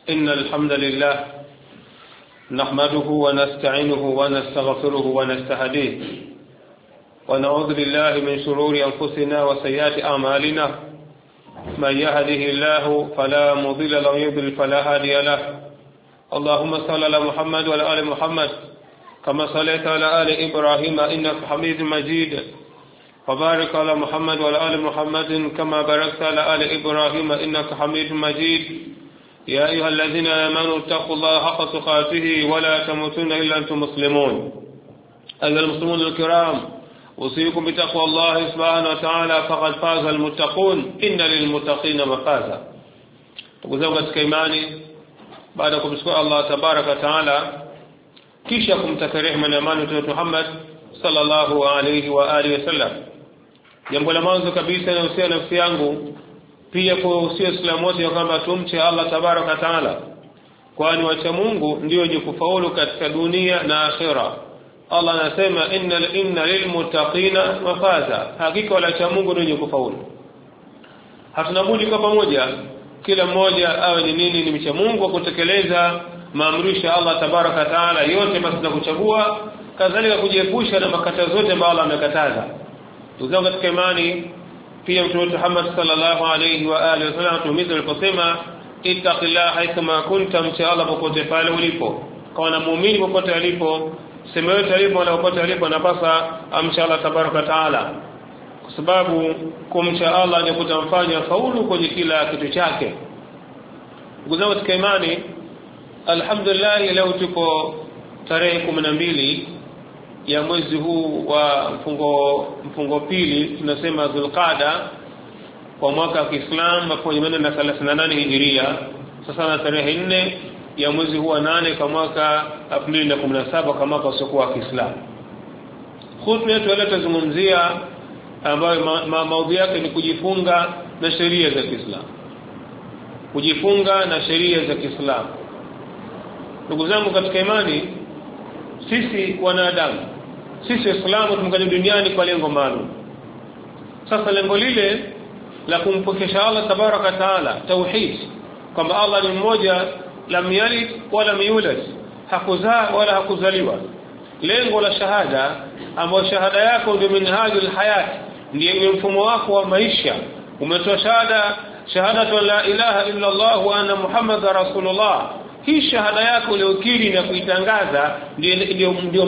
إن الحمد لله نحمده ونستعينه ونستغفره ونستهديه ونعوذ بالله من شرور أنفسنا وسيئات أعمالنا من يهده الله فلا مضل له ومن يضلل فلا هادي له اللهم صل على محمد وعلى آل محمد كما صليت على آل إبراهيم إنك حميد مجيد وبارك على محمد وعلى آل محمد كما باركت على آل إبراهيم إنك حميد مجيد يا أيها الذين آمنوا اتقوا الله حق تقاته ولا تموتن إلا أنتم مسلمون أيها المسلمون الكرام أوصيكم بتقوى الله سبحانه وتعالى فقد فاز المتقون إن للمتقين مفازا. تقول katika imani baada kumshukuru Allah tabaraka wa taala kisha kumtakia rehema na amani Mtume Muhammad sallallahu alayhi wa alihi wasallam. Jambo la mwanzo kabisa nahusia nafsi yangu pia kwa usia Uislamu wote kwamba tumche Allah tabaraka wa taala, kwani wacha Mungu ndio wenye kufaulu katika dunia na akhera. Allah anasema inna lilmuttaqina mafaza, hakika wacha Mungu ndio wenye kufaulu. Hatuna budi kwa pamoja kila mmoja awe ni nini ni mcha Mungu kutekeleza maamrisho ya Allah tabaraka wa taala yote basi na kuchagua kadhalika kujiepusha na makatazo yote ambayo Allah amekataza. Tuzao katika imani pia Mtume Muhammad sallallahu alayhi wa alihi wasallam tumiza aliposema ittaqillaha haithama kunta, mcha Allah popote pale ulipo. Kwa muumini popote alipo, sema yote alipo na popote alipo anapasa amcha Allah tabaraka wa taala, kwa sababu kumcha Allah ni kutamfanya faulu kwenye kila kitu chake. Ndugu zangu katika imani, alhamdulillah leo tuko tarehe 12 ya mwezi huu wa mfungo pili, tunasema Dhulqaada kwa mwaka wa Kiislamu 1438 Hijiria. Sasa na tarehe 4 ya mwezi huu wa 8 kwa mwaka 2017 kama kwa siku wa Kiislamu. Khutba yetu leo tutazungumzia ambayo maudhui yake ni kujifunga na sheria za Kiislamu. Kujifunga na sheria za Kiislamu. Ndugu zangu katika imani, sisi wanadamu, sisi Waislamu tumekuja duniani kwa lengo maalum. Sasa lengo lile la kumpokesha Allah tabaraka taala, tauhid, kwamba Allah ni mmoja, lam yalid wala yulad, hakuzaa wala hakuzaliwa. Lengo la shahada, ambayo shahada yako ndio minhajul hayat, ndio mfumo wako wa maisha. Umetoa shahada la ilaha illa Allah wa anna Muhammadar Rasulullah. Hii shahada yako uliokiri na kuitangaza ndio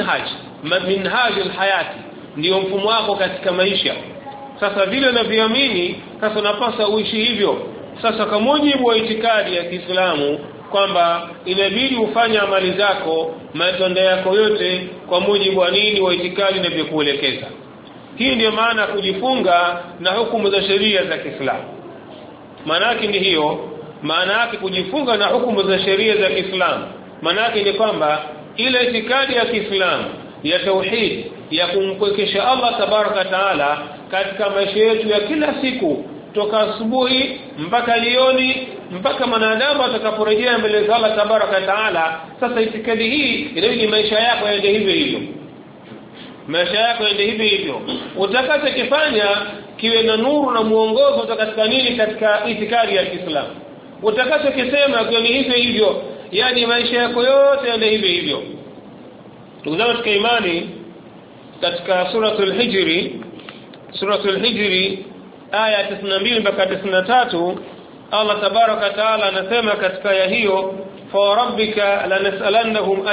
minhajul hayati, ndio mfumo wako katika maisha. Sasa vile unavyoamini, sasa unapaswa uishi hivyo. Sasa kwa mujibu wa itikadi ya Kiislamu kwamba inabidi ufanye amali zako, matendo yako yote kwa mujibu wa nini wa itikadi inavyokuelekeza. Hii ndio maana kujifunga na hukumu za sheria za Kiislamu. Maana yake ni hiyo, maana yake kujifunga na hukumu za sheria za Kiislamu. Maana yake ni kwamba ile itikadi ya Kiislamu ya tauhid, ya kumpwekesha Allah tabaraka taala katika maisha yetu ya kila siku, toka asubuhi mpaka jioni, mpaka mwanadamu atakaporejea mbele za Allah tabaraka taala. Sasa itikadi hii inabidi maisha yako yaende hivyo hivyo. Maisha yako yaende hivyo hivyo. Utakachokifanya kiwe na nuru na muongozo katika nini, katika itikadi ya Kiislamu. Utakachokisema kiwe ni hivyo hivyo, yani maisha yako yote yaende hivyo hivyo. Ndugu zangu katika imani, katika suratul Hijri aya 92 mpaka 93 Allah tabaraka taala anasema katika aya hiyo, fa rabbika lanas'alannahum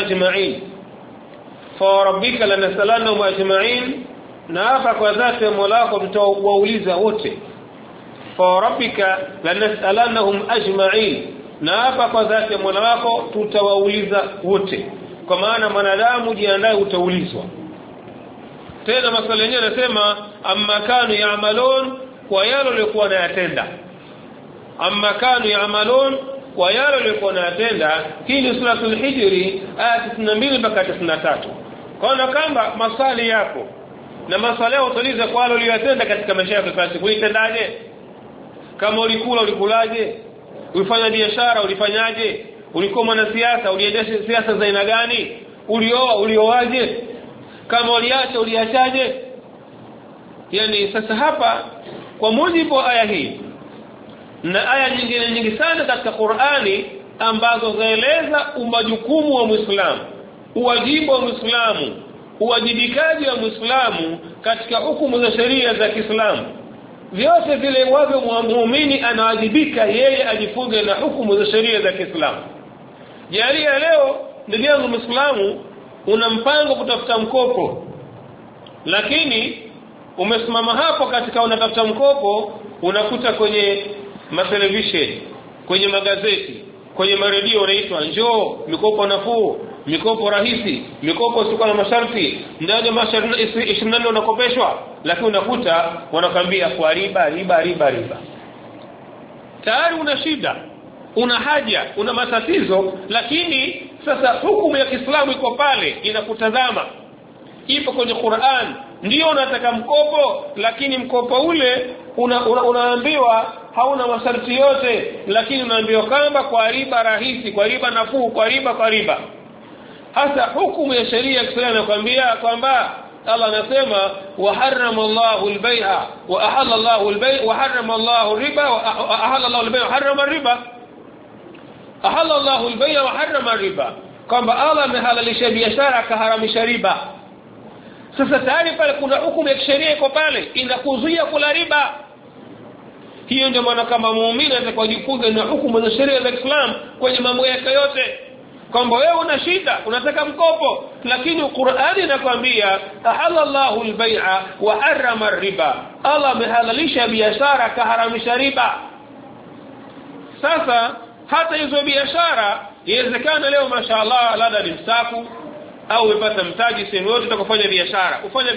ajma'in, na hapa kwa dhati Mola wako tutawauliza wote. Fa rabbika lanas'alannahum ajma'in, na hapa kwa dhati Mola wako tutawauliza wote, kwa maana mwanadamu jiandae utaulizwa. Tena maswali yenyewe yanasema amma kanu ya'malun, kwa yale walikuwa wanayatenda. Amma kanu ya'malun, kwa yale walikuwa wanayatenda. Hii ni suratul Hijri aya 92 mpaka 93. Kwa kama maswali yako na maswali yao utauliza kwa wale waliyotenda katika maisha yako kwa siku, ulitendaje? Kama ulikula ulikulaje? Ulifanya biashara ulifanyaje? Ulikuwa mwanasiasa uliendesha siasa za aina gani? Ulioa ulioaje? Kama uliacha uliachaje? Yani sasa hapa kwa mujibu wa aya hii na aya nyingine nyingi sana katika Qur'ani ambazo zaeleza majukumu wa Muislamu, uwajibu wa Muislamu, uwajibikaji wa Muislamu katika hukumu za sheria za Kiislamu. Vyote vile wavyo muumini anawajibika yeye ajifunze na hukumu za sheria za Kiislamu. Jalia leo ndugu yangu Muislamu una mpango kutafuta mkopo, lakini umesimama hapo katika unatafuta mkopo, unakuta kwenye matelevision, kwenye magazeti, kwenye maredio unaitwa njoo mikopo nafuu, mikopo rahisi, mikopo usio na masharti, ndani ya masharti 24 unakopeshwa, lakini unakuta wanakuambia kwa riba. Tayari una shida, una haja, una matatizo, lakini sasa hukumu ya Kiislamu iko pale inakutazama. Ipo kwenye Qur'an, ndio unataka mkopo, lakini mkopo ule unaambiwa hauna masharti yote, lakini unaambiwa kwamba kwa riba rahisi, kwa riba nafuu, kwa riba. Hasa hukumu ya sheria ya Kiislamu inakwambia kwamba Allah anasema wa harrama Allahu al-bay'a wa ahalla Allahu al-bay' wa harrama Allahu ar-riba wa ahalla Allahu al-bay' wa harrama ar-riba. Ahalla Allahu al-bay' wa harrama ar-riba, kwamba Allah amehalalisha biashara akaharamisha riba. Sasa tayari pale kuna hukumu ya sheria iko pale inakuzuia kula riba. Hiyo ndio maana kama muumini atakayojifunza na hukumu za sheria za Islam kwenye mambo yake yote, kwamba wewe una shida, unataka mkopo, lakini Qur'ani inakwambia ahallallahu al-bay'a wa harrama ar-riba, Allah amehalalisha biashara kaharamisha riba. Sasa hata hizo biashara inawezekana leo mashaallah labda ni msaku au umepata mtaji sehemu yote utakofanya biashara. Ufanya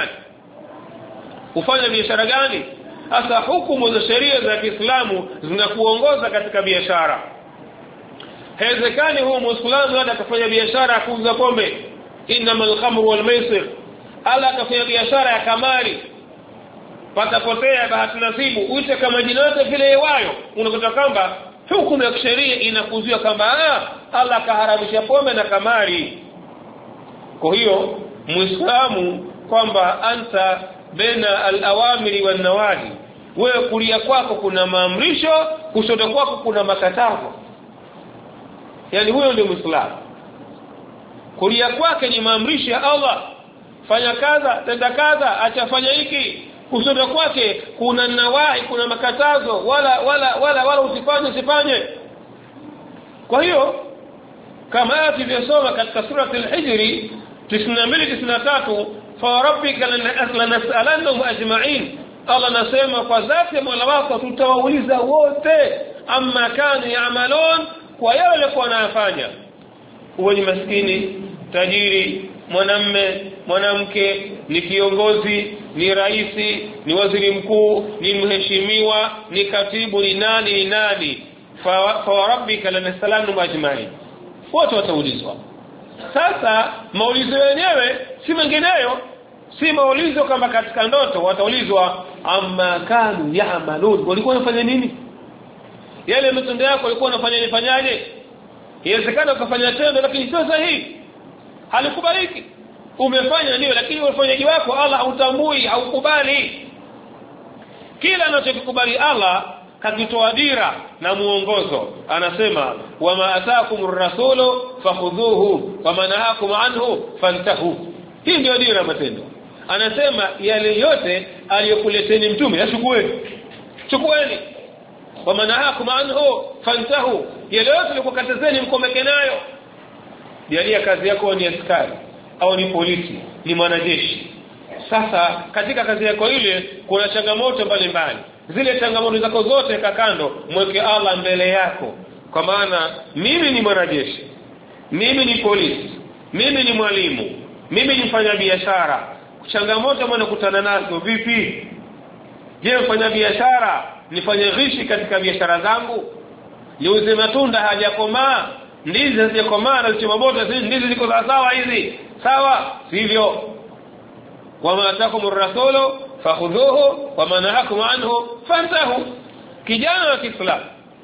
biashara gani? Hasa hukumu za sheria za Kiislamu zinakuongoza katika biashara. Haiwezekani huyu Muislamu hata kufanya biashara ya kuuza pombe, innamal khamru wal maisir, ala kafanya biashara ya kamari, patapotea bahati nasibu, uite kama jina yote vile iwayo, unakuta kwamba hukumu ya sheria inakuzuia kwamba Allah kaharamisha pombe na kamari. Kwa hiyo Muislamu kwamba anta baina al-awamiri wan nawahi, wewe kulia kwako kuna maamrisho, kushoto kwako kuna makatazo. Yani huyo ndio Muislamu. Kulia kwake ni maamrisho ya Allah, fanya kaza, tenda kaza, acha fanya hiki. Kushoto kwake kuna nawahi, kuna makatazo, wala usifanye. Kwa hiyo kama tulivyosoma katika surah al-Hijr 92-93, fa rabbika lanas'alannahum ajma'in, Allah nasema kwa dhati ya Mola wako tutawauliza wote amma kanu ya'malun, kwa yale walikuwa wanafanya. Uwe ni maskini, tajiri, mwanamme, mwanamke, ni kiongozi, ni raisi, ni waziri mkuu, ni mheshimiwa, ni katibu, ni nani, fa rabbika lanas'alannahum ajma'in, wote wataulizwa. Sasa maulizo yenyewe si mengineyo, si maulizo kama katika ndoto. Wataulizwa amma kanu ya'malun, walikuwa wanafanya nini? Yale matendo yako walikuwa wanafanyaje? Inawezekana ukafanya tendo lakini sio sahihi, halikubaliki. Umefanya ndio, lakini ufanyaji wako Allah hautambui, haukubali. Kila anachokubali Allah kakitoa dira na muongozo. Anasema wama ataakumur rasulu fakhudhuhu wama nahakum anhu fantahu. Hii ndio dira matendo. Anasema yale yote aliyokuleteni mtume chukueni. Wama nahakum anhu fantahu, yale yote aliyokukatazeni mkomeke nayo. Jalia kazi yako ni askari au ni polisi, ni mwanajeshi. Sasa katika kazi yako ile kuna changamoto mbalimbali. Zile changamoto zako zote kakando, mweke Allah mbele yako. Kwa maana mimi ni mwanajeshi, mimi ni polisi, mimi ni mwalimu, mimi ni mfanya biashara. Changamoto ambazo nakutana nazo vipi? Je, mfanya biashara nifanye ghishi katika biashara zangu? Niuze matunda hajakomaa, ndizi hazijakomaa na changamoto ndizi ziko sawa hizi? Sawa, sivyo? Wama atakumur rasulu fakhudhuhu wama nahakum anhu fantahu. Kijana wa Kiislamu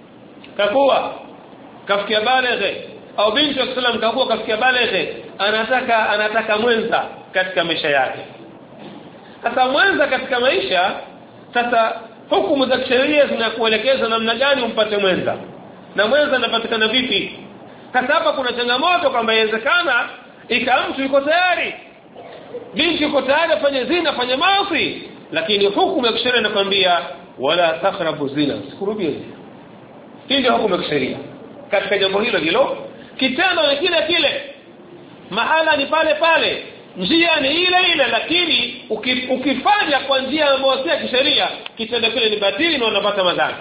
kafikia baleghe, au binti wa Kiislamu kafikia baleghe, anataka mwenza katika maisha yake. Sasa mwenza katika maisha, sasa hukumu za sheria zinakuelekeza namna gani umpate mwenza. na mwenza anapatikana vipi. Sasa hapa kuna changamoto kwamba inawezekana mtu yuko tayari, binti yuko tayari afanye zina, afanye maasi, lakini hukumu ya kisheria inakwambia wala taqrabu zina, sikurubie zina. Hii ndio hukumu ya kisheria katika jambo hilo. Kitendo ni kile, mahala ni pale pale, njia ni ile, lakini ukifanya kwa njia ambayo si ya kisheria, kitendo kile ni batili na unapata madhara.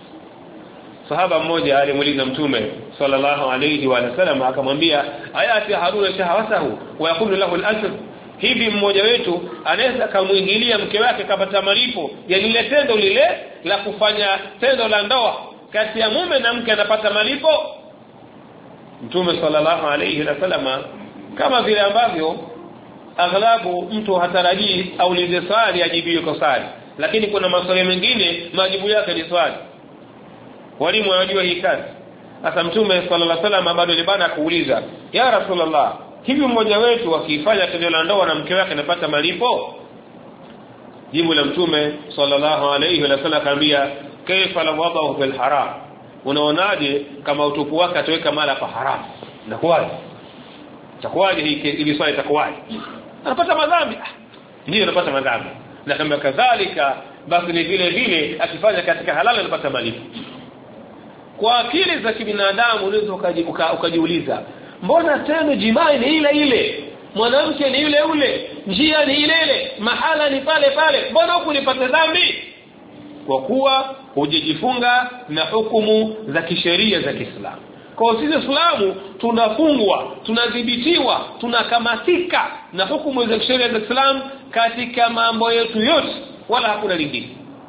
Sahaba mmoja alimuuliza Mtume sallallahu alayhi wa sallam, akamwambia ayati haruna shahawatahu wa yakulu lahu al-ajr, hivi mmoja wetu anaweza kumuingilia mke wake kapata malipo ya lile tendo lile la kufanya tendo la ndoa kati ya mume na mke, anapata malipo? Mtume sallallahu alayhi wa sallam, kama vile ambavyo aghlabu mtu hatarajii au lize swali ajibiwe kwa swali, lakini kuna maswali mengine majibu yake ni swali. Walimu wanajua hii kazi. Sasa Mtume sallallahu alayhi wasallam bado libana kuuliza, ya Rasulullah, hivi mmoja wetu akifanya tendo la ndoa na mke wake anapata malipo? Jibu la Mtume sallallahu alayhi wasallam akamwambia, kaifa la wadahu fil haram, unaonaje kama utupu wake ataweka mala pa haramu? Itakuwaje hili swali itakuwaje? Anapata madhambi? Ndio anapata madhambi. Na kama kadhalika basi ni vile akifanya katika halali anapata malipo. Kwa akili za kibinadamu unaweza ukajiuliza, mbona tendo jimai ni ile, mwanamke ni yule, njia ni ile, mahala ni pale pale, mbona huku nipate dhambi? Kwa kuwa hujijifunga na hukumu za kisheria za Kiislamu. Kwa sisi Waislamu tunafungwa, tunadhibitiwa, tunakamatika na hukumu za kisheria za Kiislamu katika mambo yetu yote, wala hakuna lingine.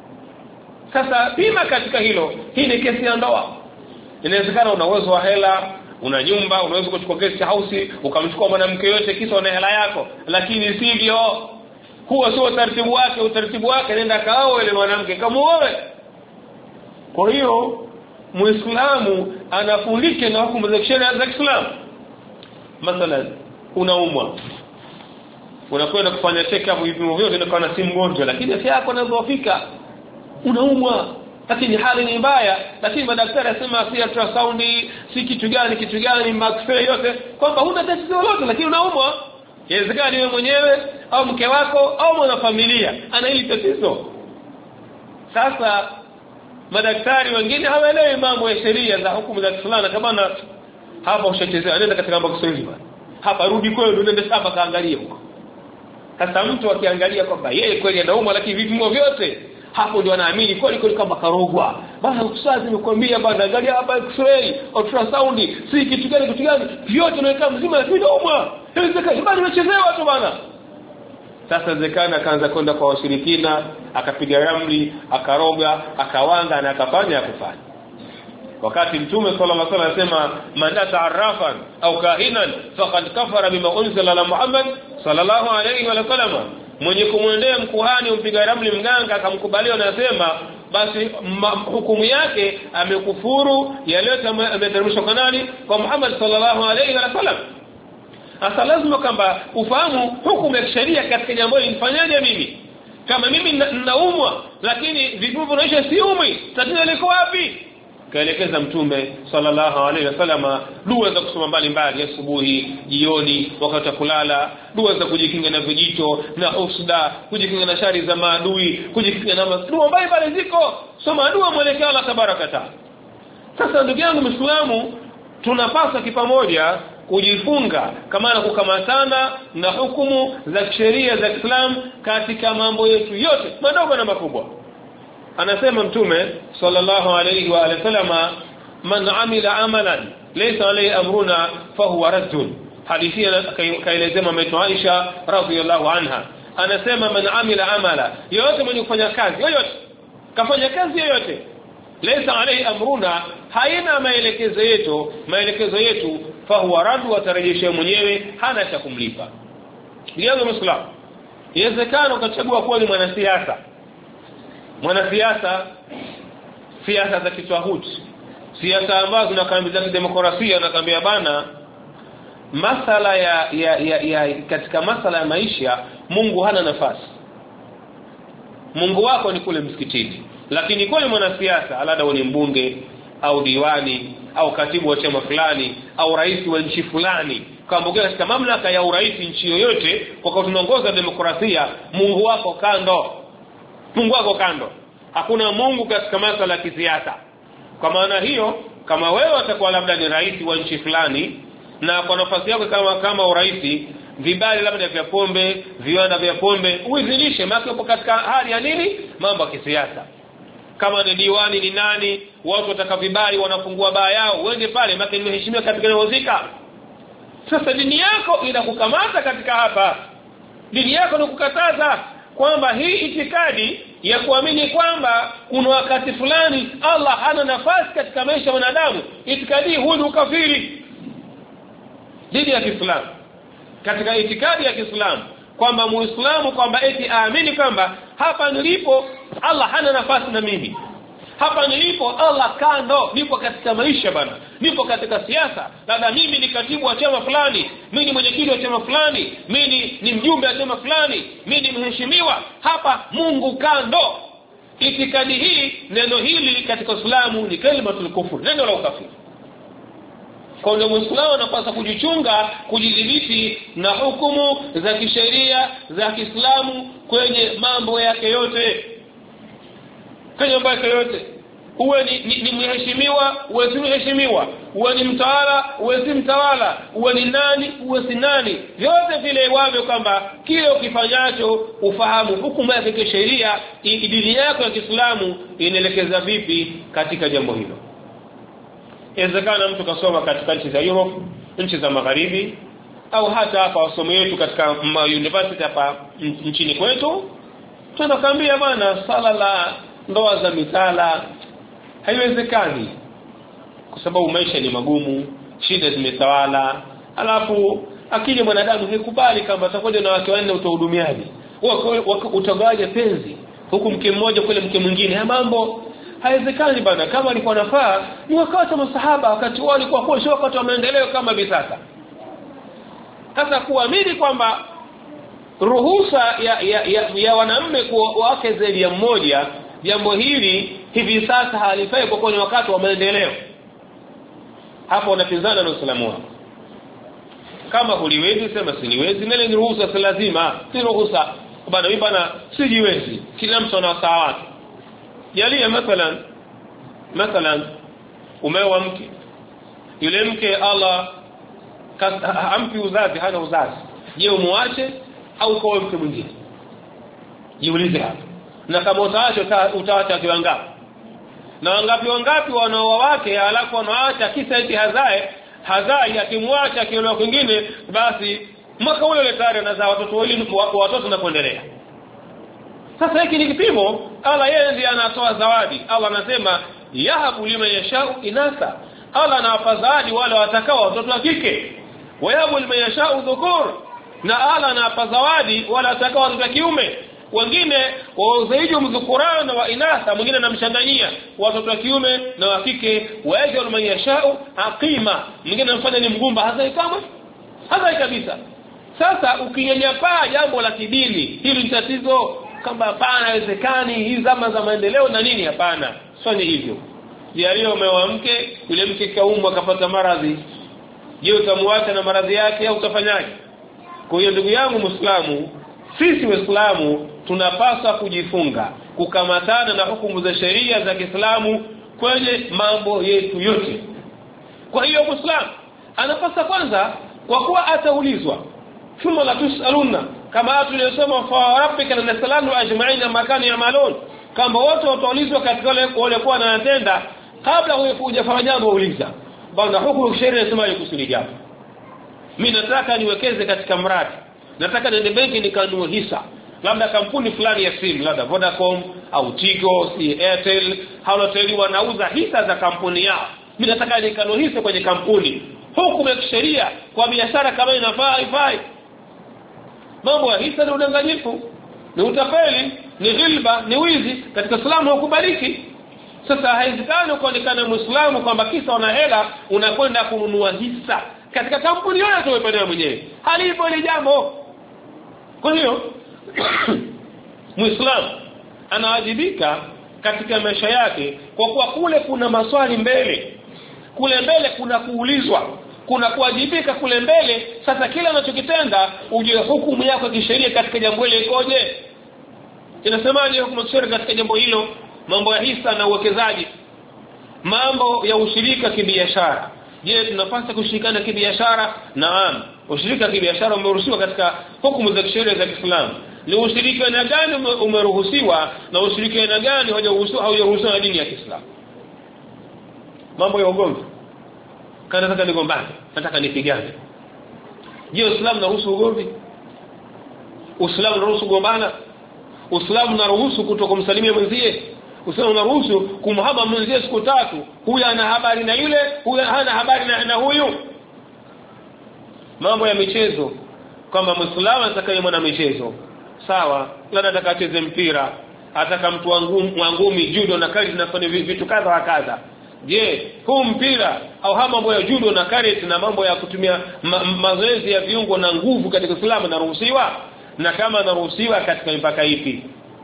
Sasa pima katika hilo, hii ni kesi ya ndoa. Inawezekana una uwezo wa hela, una nyumba, unaweza kuchukua guest house ukamchukua mwanamke yote kisa una hela yako, lakini sivyo. Huo sio utaratibu wake nenda kaoe ile mwanamke kamuoe. Kwa hiyo Muislamu anafundisha na hukumu za sheria za Kiislamu. Mathalan, unaumwa, unakwenda kufanya check up, vipimo vyote ndio kana si mgonjwa, lakini afya yako inadhoofika, unaumwa, lakini hali ni mbaya, lakini madaktari asema si ultrasound, si kitu gani max-ray yote, kwamba huna tatizo lolote, lakini unaumwa. Inawezekana wewe mwenyewe au mke wako au mwanafamilia ana hili tatizo. Sasa madaktari wengine hawaelewi mambo ya sheria za hukumu za Kiislamu, kama hapa ushachezea, nenda katika mambo kusaidia hapa, rudi kwenu, nenda hapa kaangalie huko. Sasa mtu akiangalia kwamba yeye kweli anaumwa, lakini vipimo vyote, hapo ndio anaamini kweli kama karogwa. Bana usazi nimekwambia bana, angalia hapa x-ray, ultrasound, si kitu gani vyote naweka mzima, lakini anaumwa. Inawezekana bana nimechezewa tu bana. Sasa zekana akaanza kwenda kwa washirikina, akapiga ramli, akaroga, akawanga na akafanya akufanya. Wakati Mtume sallallahu alaihi wasallam anasema man ta'arrafan au kahinan faqad kafara bima unzila ala Muhammad sallallahu alaihi wasallam, mwenye kumwendea mkuhani umpiga ramli mganga akamkubalia, anasema basi hukumu yake amekufuru yale ameteremshwa kwa nani? Kwa Muhammad sallallahu alaihi wasallam. Hasa lazima kwamba ufahamu hukumu ya sheria katika jambo hili. Nifanyaje mimi? Kama mimi ninaumwa lakini vipimo vinaonyesha siumwi, tatizo liko wapi? Kaelekeza Mtume sallallahu alaihi wasallam dua za kusoma mbalimbali, asubuhi, jioni, wakati wa kulala, dua za kujikinga na vijito na usda, kujikinga na shari za maadui, kujikinga na dua mbalimbali ziko. Soma dua mwelekeo Allah tabaraka taala. Sasa ndugu yangu Muislamu, tunapaswa kipamoja kujifunga kama na kukamatana na hukumu za sheria za Kiislamu katika mambo yetu yote madogo na makubwa. Anasema Mtume sallallahu alayhi wa sallam, man amila amalan laysa alayhi amruna fahuwa raddun. Hadithi kaelezea mama Aisha radhiyallahu anha, anasema man amila amala, yote mwenye kufanya kazi yoyote, kafanya kazi yoyote, laysa alayhi amruna, haina maelekezo yetu fahuwa raddu, atarejesha mwenyewe, hana cha kumlipa. Ndugu Muislamu, inawezekana ukachagua kuwa ni mwanasiasa, siasa za kitwahuti, siasa ambazo zinakambiza demokrasia, na kambia bana masala ya katika masala ya maisha Mungu hana nafasi. Mungu wako ni kule msikitini, lakini kwa mwanasiasa alada ni mbunge au diwani au katibu wa chama fulani au rais wa nchi fulani, kama katika mamlaka ya urais nchi yoyote, kwa kuwa tunaongoza demokrasia, Mungu wako kando. Mungu wako kando. Hakuna Mungu katika masuala ya kisiasa. Kwa maana hiyo, kama wewe utakuwa labda ni rais wa nchi fulani na kwa nafasi yako kama urais, vibali labda vya pombe, viwanda vya pombe uidhinishe, maana upo katika hali ya nini? Mambo ya kisiasa. Kama ni diwani ni nani, watu wataka vibali wanafungua baa yao, uende pale, maana nimeheshimiwa katika nehozika. Sasa dini yako inakukamata katika hapa. Dini yako inakukataza kwamba hii itikadi ya kuamini kwamba kuna wakati fulani Allah hana nafasi katika maisha ya wanadamu, itikadi huu ni ukafiri. Dini ya Kiislamu, katika itikadi ya Kiislamu kwamba Muislamu kwamba eti aamini kwamba hapa nilipo Allah hana nafasi na mimi, hapa nilipo Allah kando, nipo katika maisha bana, nipo katika siasa, labda mimi ni katibu wa chama fulani, mimi ni mwenyekiti wa chama fulani, mimi ni mjumbe wa chama fulani, mimi ni mheshimiwa, hapa Mungu kando. Itikadi hii, neno hili katika Uislamu ni kalimatul kufur, neno la ukafiri. Kwa hiyo Muislamu anapaswa kujichunga, kujidhibiti na hukumu za kisheria za Kiislamu kwenye mambo yake yote. Kwenye mambo yake yote. Uwe ni mheshimiwa, uwe si mheshimiwa, uwe ni mtawala, uwe si mtawala, uwe ni nani, uwe si nani, vyote vile wavyo kwamba kile ukifanyacho ufahamu hukumu yake kisheria, dini yako ya Kiislamu inaelekeza vipi katika jambo hilo. Inawezekana mtu kasoma katika nchi za Europe, nchi za Magharibi, au hata hapa wasomo wetu katika university hapa nchini kwetu, tunakwambia bwana, sala la ndoa za mitala haiwezekani kwa sababu maisha ni magumu, shida zimetawala. Alafu akili mwanadamu haikubali kama atakuja na wake wanne utahudumiaje, utagawaje penzi huku mke mmoja kule mke mwingine. Haya mambo haiwezekani bana. Kama alikuwa nafaa ni wakati wa masahaba, wakati wao walikuwa kwa sio wakati wa maendeleo kama hivi sasa. Sasa kuamini kwamba ruhusa ya wanaume kwa wake zaidi ya mmoja, jambo hili hivi sasa halifai kwa kwenye wakati wa maendeleo, hapo unapinzana na Uislamu wako. Kama huliwezi sema siniwezi, nile ni ruhusa, si lazima, si ruhusa bana, mimi bana sijiwezi. Kila mtu ana sawa wake. Jalia mathalan umeoa mke, yule mke Allah hampi uzazi, hana uzazi, je umuache au kwa mke mwingine? Jiulize hapo. Na kama utaacha kiwangapi? Na wangapi wanaoa wake alafu wanaacha kisa eti hazai akimwacha akiolewa kwingine, basi mwaka ule tayari anazaa watoto na kuendelea. Sasa hiki ni kipimo. Allah yeye ndiye anatoa zawadi. Allah anasema yahabu liman yashau inasa, Allah anawapa zawadi wale watakao watoto wa kike, wa yahabu liman yashau dhukur, na Allah anawapa zawadi wale watakao watoto wa kiume. Wengine wazaidi mdhukurana wa inasa, mwingine anamchanganyia watoto wa kiume na wa kike. Wa yahabu liman yashau aqima, mwingine anamfanya ni mgumba, hazai kabisa. Sasa ukinyanyapaa jambo la kidini, hili ni tatizo. Kama hapana haiwezekani hii zama za maendeleo na nini, hapana, fanya hivyo. Jalia umeoa mke, yule mke kaumwa akapata maradhi, je utamwacha na maradhi yake au utafanyaje? Kwa hiyo ndugu yangu Muislamu, sisi Waislamu tunapaswa kujifunga, kukamatana na hukumu za sheria za Kiislamu kwenye mambo yetu yote. Kwa hiyo Muislamu anapaswa kwanza, kwa kuwa ataulizwa thumma la tusaluna, kama tuliyosema fa rabbika lanasalamu ajma'in ma kanu yamalun, kama wote wataulizwa katika wale walikuwa wanatenda kabla hujafanya jambo. Uliza bwana, hukumu sheria inasema kusudi jambo. Mimi nataka niwekeze katika mradi, nataka niende benki nikanunue hisa, labda kampuni fulani ya simu, labda Vodacom au Tigo, Airtel, Halotel, wanauza hisa za kampuni yao. Mimi nataka nikanunue hisa kwenye kampuni. Hukumu ya sheria kwa biashara kama inafaa haifai. Mambo ya hisa ni udanganyifu, ni utapeli, ni ghilba, ni wizi, katika Uislamu hukubaliki. Sasa haiwezekani kuonekana Muislamu kwamba kisa una hela unakwenda kununua hisa katika kampuni yoyote wewe mwenyewe. Halipo ile jambo. Kwa hiyo Muislamu anawajibika katika maisha yake, kwa kuwa kule kuna maswali mbele, kule mbele kuna kuulizwa, kuna kuwajibika kule mbele. Sasa kila anachokitenda ujue hukumu yako kisheria katika jambo hilo ikoje, inasemaje hukumu ya kisheria katika jambo hilo. Mambo ya hisa na uwekezaji, mambo ya ushirika kibiashara. Je, tunapaswa kushirikana kibiashara? Naam, ushirika kibiashara umeruhusiwa katika hukumu za kisheria za Kiislamu. Ni ushirika na gani umeruhusiwa na ushirika na gani haujaruhusiwa na dini ya Kiislamu? Mambo ya ugomvi, kana nataka nigombane, nataka nipigane. Je, Uislamu unaruhusu ugomvi? Uislamu unaruhusu kugombana? Uislamu unaruhusu kutokumsalimia mwenzie? Uislamu unaruhusu kumhama mwenzie siku 3, huyu ana habari na yule, huyu hana habari na huyu? Mambo ya michezo, kama Muislamu atakaye mwana michezo, sawa, labda atakacheze mpira, ataka mtu ngumi, judo na karate na fanya vitu kadha wa kadha. Je, huu mpira au mambo ya judo na karate na mambo ya kutumia mazoezi ya viungo na nguvu katika Uislamu naruhusiwa? Na kama naruhusiwa katika mipaka ipi?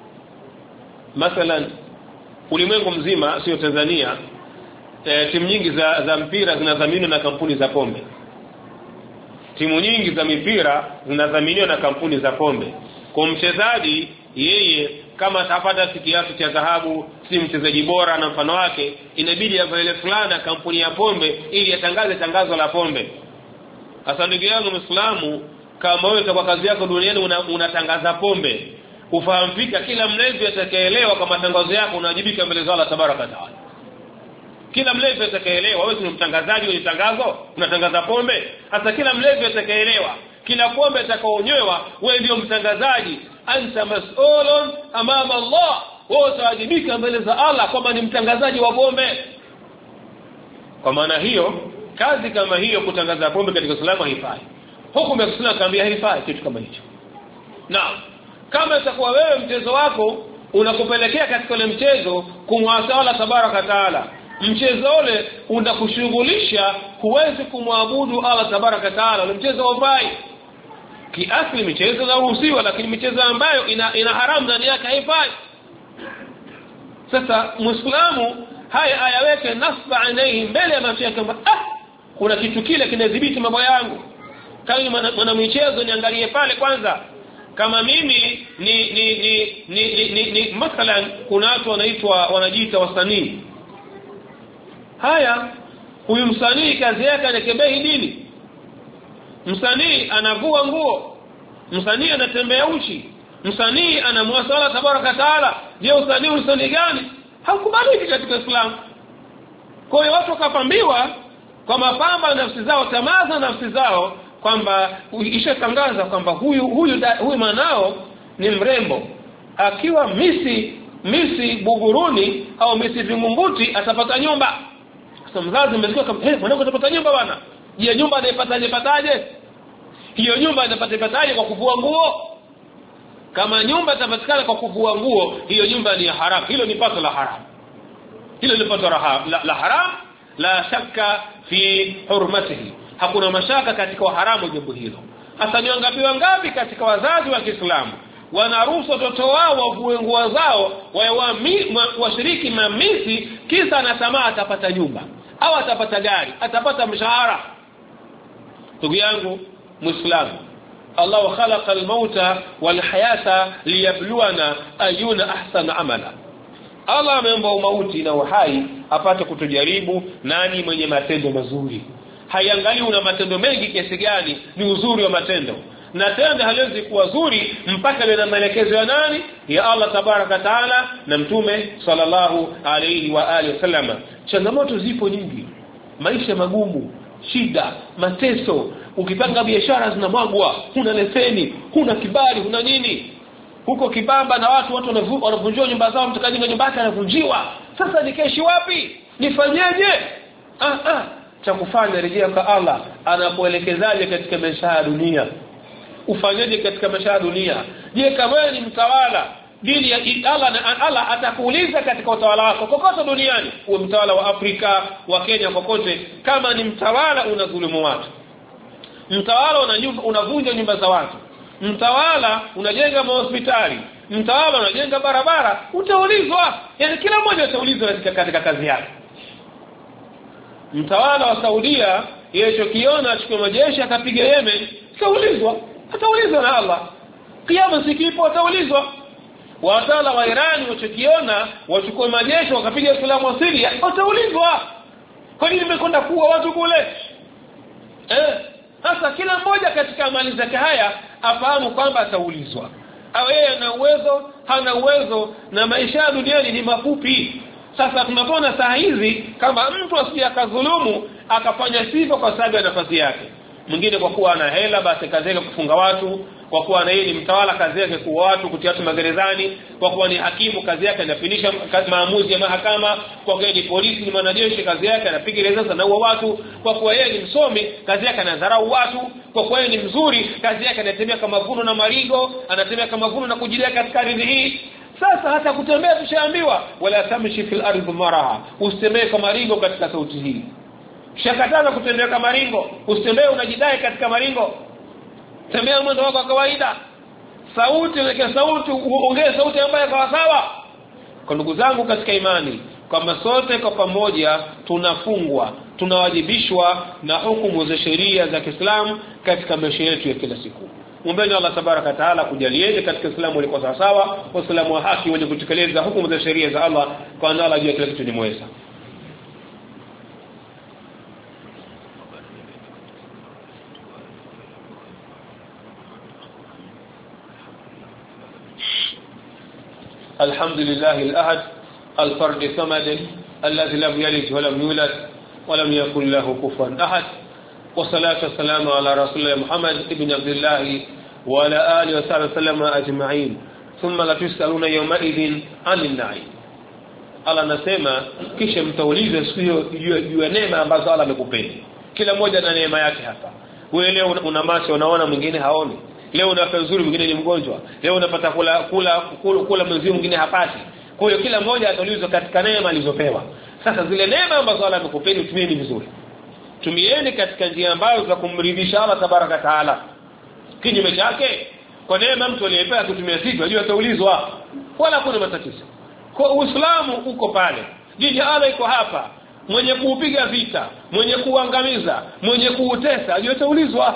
Mathalan, ulimwengu mzima, sio Tanzania, timu nyingi za mpira zinadhaminiwa na kampuni za pombe. Timu nyingi za mipira zinadhaminiwa na kampuni za pombe. Kwa mchezaji, yeye kama atapata kiasi cha dhahabu, si mchezaji bora na mfano wake, inabidi avae fulana kampuni ya pombe ili atangaze tangazo la pombe. Hasa ndugu yangu Muislamu, kama wewe kwa kazi yako duniani unatangaza pombe, ufahamika kila mlevi atakayeelewa kama tangazo yako unajibika mbele za Allah tabaraka taala. Kila mlevi atakayeelewa wewe ni mtangazaji wa tangazo, unatangaza pombe. Hata kila mlevi atakayeelewa kila pombe atakaonywewa wewe ndio mtangazaji, anta mas'ulun amama Allah, wewe utawajibika mbele za Allah kama ni mtangazaji wa pombe. Kwa maana hiyo, kazi kama hiyo kutangaza pombe katika Uislamu haifai. Hukumu ya Uislamu kaambia haifai kitu kama hicho. Naam, kama itakuwa wewe mchezo wako unakupelekea katika ile mchezo kumwasi Allah tabaraka taala, mchezo ule unakushughulisha, huwezi kumwabudu Allah tabaraka taala, ule mchezo haufai. Kiasili michezo inaruhusiwa, lakini michezo ambayo ina haramu ndani yake haifai. Sasa Muislamu haya ayaweke nasba alayhi mbele ya macho yake, kuna kitu kile kinadhibiti mambo yangu. Kama mwana michezo niangalie pale kwanza. Kama mimi ni mathalan kuna watu wanajiita wasanii. Haya, huyu msanii kazi yake anakebehi dini. Msanii anavua nguo, msanii anatembea uchi, msanii anamwasi Allah tabaraka taala. Je, usanii gani? Haukubaliki katika Uislamu. Kwa hiyo watu wakapambiwa kwa mapamba nafsi zao, tamaza nafsi zao, kwamba ishatangaza kwamba huyu manao ni mrembo, akiwa misi Buguruni au misi Vingunguti atapata nyumba. Sasa mzazi mmesikia kama mwanangu atapata nyumba bwana. Je, nyumba anaipataje? Hiyo nyumba inapataje kwa kuvua nguo? Kama nyumba itapatikana kwa kuvua nguo, hiyo nyumba ni haram. Hilo ni pato la haram. Hilo ni pato la haram, la shakka fi hurmatihi. Hakuna mashaka katika uharamu jambo hilo. Hasa ni wangapi katika wazazi wa Kiislamu wanaruhusu watoto wao wavue nguo zao washiriki mamisi, kisa anatamaa atapata nyumba au atapata gari, atapata mshahara. Ndugu yangu Muislamu, Allah khalaqa al-mauta wal hayata liyabluwana ayuna ahsana amala. Allah ameumba mauti na uhai apate kutujaribu nani mwenye matendo mazuri. Haiangalii una matendo mengi kiasi gani, ni uzuri wa matendo. Na tendo haliwezi kuwa zuri mpaka lina maelekezo ya nani? Ya Allah tabaraka taala na Mtume sallallahu alayhi wa alihi wasallam. Changamoto zipo nyingi, maisha magumu, shida, mateso. Ukipanga biashara zinamwagwa, huna leseni, huna kibali, huna nini. Huko Kibamba na watu wanavunjwa nyumba zao, mtu kajenga nyumba yake anavunjiwa. Sasa nikaishi wapi? Nifanyeje? Cha kufanya rejea kwa Allah, anapoelekezaje katika maisha ya dunia. Ufanyeje katika maisha ya dunia? Je, kama wewe ni mtawala, dini ya Allah atakuuliza katika utawala wako kokote duniani, uwe mtawala wa Afrika, wa Kenya, kokote. Kama ni mtawala unadhulumu watu, mtawala unavunja nyumba za watu, mtawala unajenga mahospitali, mtawala anajenga barabara, utaulizwa. Yani kila mmoja ataulizwa katika kazi yake. Mtawala wa Saudia yeye kiona achukue majeshi akapiga Yemen, ataulizwa na Allah. Kiyama sikipo ataulizwa. Watawala wa Iran wachokiona wachukue majeshi wakapiga Islamu wa Syria, ataulizwa. Kwa nini mmekwenda kuua watu kule? Sasa kila mmoja katika amali zake haya afahamu kwamba ataulizwa. Au yeye ana uwezo, hana uwezo, na maisha duniani ni mafupi. Sasa tunapoona saa hizi kama mtu asije akadhulumu akafanya sivyo kwa sababu ya nafasi yake. Mwingine kwa kuwa ana hela basi kazi yake kufunga watu, kwa kuwa na yeye ni mtawala kazi yake kuua watu, kutia watu magerezani, kwa kuwa ni hakimu kazi yake anafinisha maamuzi ya mahakama, kwa kuwa ni polisi ni mwanajeshi kazi yake anapiga risasi na uwa watu, kwa kuwa yeye ni msomi kazi yake anadharau watu, kwa kuwa yeye ni mzuri kazi yake anatembea kama vuno na marigo, anatembea kama vuno na kujilia katika ardhi hii. Sasa hata kutembea tushaambiwa wala tamshi fil ardi maraha, usitembee kama maringo katika sauti hii. Shakataza kutembea kama maringo, usitembee unajidai katika maringo. Tembea mwendo wako kawaida. Sauti weke sauti, uongee sauti ambayo kwa sawa. Kwa ndugu zangu katika imani, kama sote kwa pamoja tunafungwa, tunawajibishwa na hukumu za sheria za Kiislamu katika maisha yetu ya kila siku. Muombeeni Allah tabaraka taala kujalieni katika Uislamu ulio sawa sawa, Uislamu wa haki wenye kutekeleza hukumu za sheria za Allah, kwa Allah ajue kila kitu ni mweza. الحمد لله الأحد الفرد الصمد الذي لم يلد ولم يولد ولم يكن له كفوا أحد، والصلاة والسلام على رسول الله محمد ابن عبد الله وعلى آله وصحبه وسلم أجمعين، ثم لا تسألون يومئذ عن النعيم. Allah anasema kisha mtaulize siyo neema ambazo Allah amekupeni. Kila mmoja na neema yake hapa. Wewe leo una macho unaona, mwingine haoni. Leo una afya nzuri, mwingine ni mgonjwa. Leo unapata kula mwezi, mwingine hapati. Kwa hiyo kila mmoja ataulizwa katika neema alizopewa. Sasa zile neema ambazo Allah amekupeni tumieni vizuri. Tumieni katika njia ambazo za kumridhisha Allah tabaraka taala. Kinyume chake, kwa neema mtu aliyepewa kutumia sivyo, ajue ataulizwa. Wala kuna matatizo. Kwa Uislamu uko pale. Dini Allah iko hapa. Mwenye kuupiga vita, mwenye kuangamiza, mwenye kuutesa, ajue ataulizwa.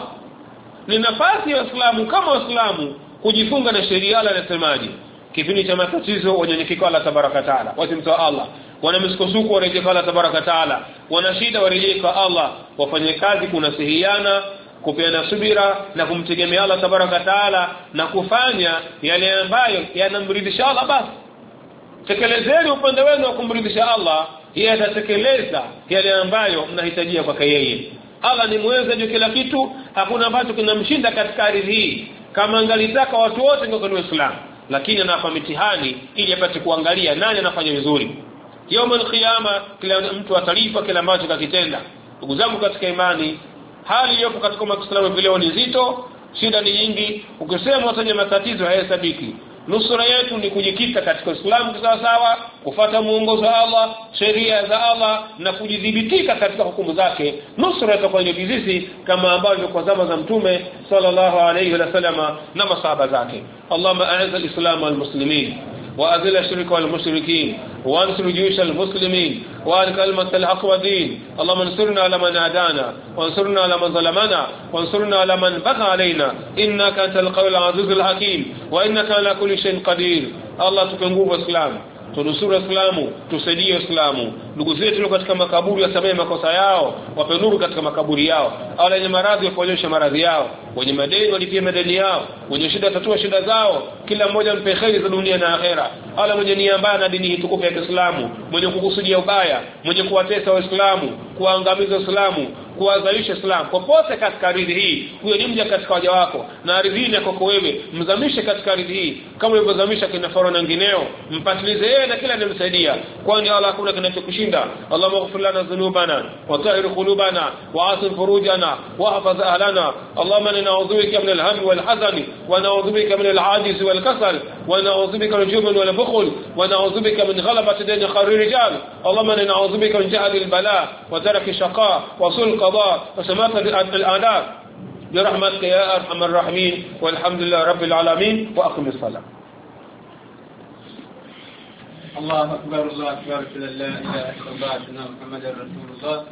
Ni nafasi ya Uislamu kama Uislamu kujifunga na sheria. Allah anasemaje? Kipindi cha matatizo wanyenyekea kwa Allah tabaraka taala, wasimtoa Allah. Wana misukosuko warejea kwa Allah tabaraka taala, wana shida warejea kwa Allah, wafanye kazi kunasihiana, kupeana subira na kumtegemea Allah tabaraka taala na kufanya yale ambayo yanamridhisha Allah. Basi tekelezeni upande wenu wa kumridhisha Allah, yeye atatekeleza yale ambayo mnahitajia kwake yeye. Allah ni mweza juu kila kitu, hakuna ambacho kinamshinda katika ardhi hii. Kama angalitaka watu wote ngoko ni Uislamu, lakini anapa mitihani ili apate kuangalia nani anafanya vizuri. Yaumul qiyama kila mtu atalipa kila ambacho kakitenda. Ndugu zangu katika imani, hali iliyopo katika Uislamu leo ni nzito, shida ni nyingi. Ukisema utanya matatizo hayahesabiki. Nusura yetu ni kujikita katika Uislamu sawa sawa, kufuata muongozo wa Allah, sheria za Allah na kujidhibitika katika hukumu zake. Nusura itakuwa ni sisi kama ambavyo kwa zama za Mtume sallallahu alayhi wa sallam na masahaba zake. Allahumma a'izz al-islam wal muslimin وأذل الشرك والمشركين وانصر جيوش المسلمين وأعل كلمة الحق والدين. اللهم انصرنا على من عادانا، وانصرنا على من ظلمنا، وانصرنا على من بغى علينا، إنك أنت القوي العزيز الحكيم، وإنك على كل شيء قدير. الله تكنغوف الإسلام، tunusuru Islamu, tusaidie Islamu. Ndugu zetu katika makaburi wasamehe makosa yao, wape nuru katika makaburi yao. Wale wenye maradhi waponyeshe maradhi yao, wenye madeni walipie madeni yao, wenye shida tatua shida zao. Kila mmoja mpe kheri za dunia na akhera. Wale mwenye nia mbaya na dini hii tukufu ya Kiislamu, mwenye kukusudia ubaya, mwenye kuwatesa Waislamu, kuangamiza Uislamu, kuwazalisha Islam popote katika ardhi hii, huyo ni mja katika waja wako, na ardhi hii yako wewe, mzamishe katika ardhi hii kama ulivyozamisha kina Farao na wengineo. Mpatilize yeye na kila anayemsaidia, kwani Allah hakuna kinachokushinda. Allahumma ighfir lana dhunubana wa tahhir qulubana wa asim furujana wa hafaz ahlana. Allahumma inna na'udhu bika min al-hammi wal hazani, wa na'udhu bika min al-'ajz wal kasal, wa na'udhu bika min al-jubn wal bukhl, wa na'udhu bika min ghalabati dayn khayri rijal. Allahumma inna na'udhu bika min jahdi al-bala wa tarki shaqa wa sul قضاء وسماحة الأعداء برحمتك يا أرحم الراحمين. والحمد لله رب العالمين. وأقم الصلاة. الله أكبر الله أكبر لا إله إلا الله سيدنا محمد رسول الله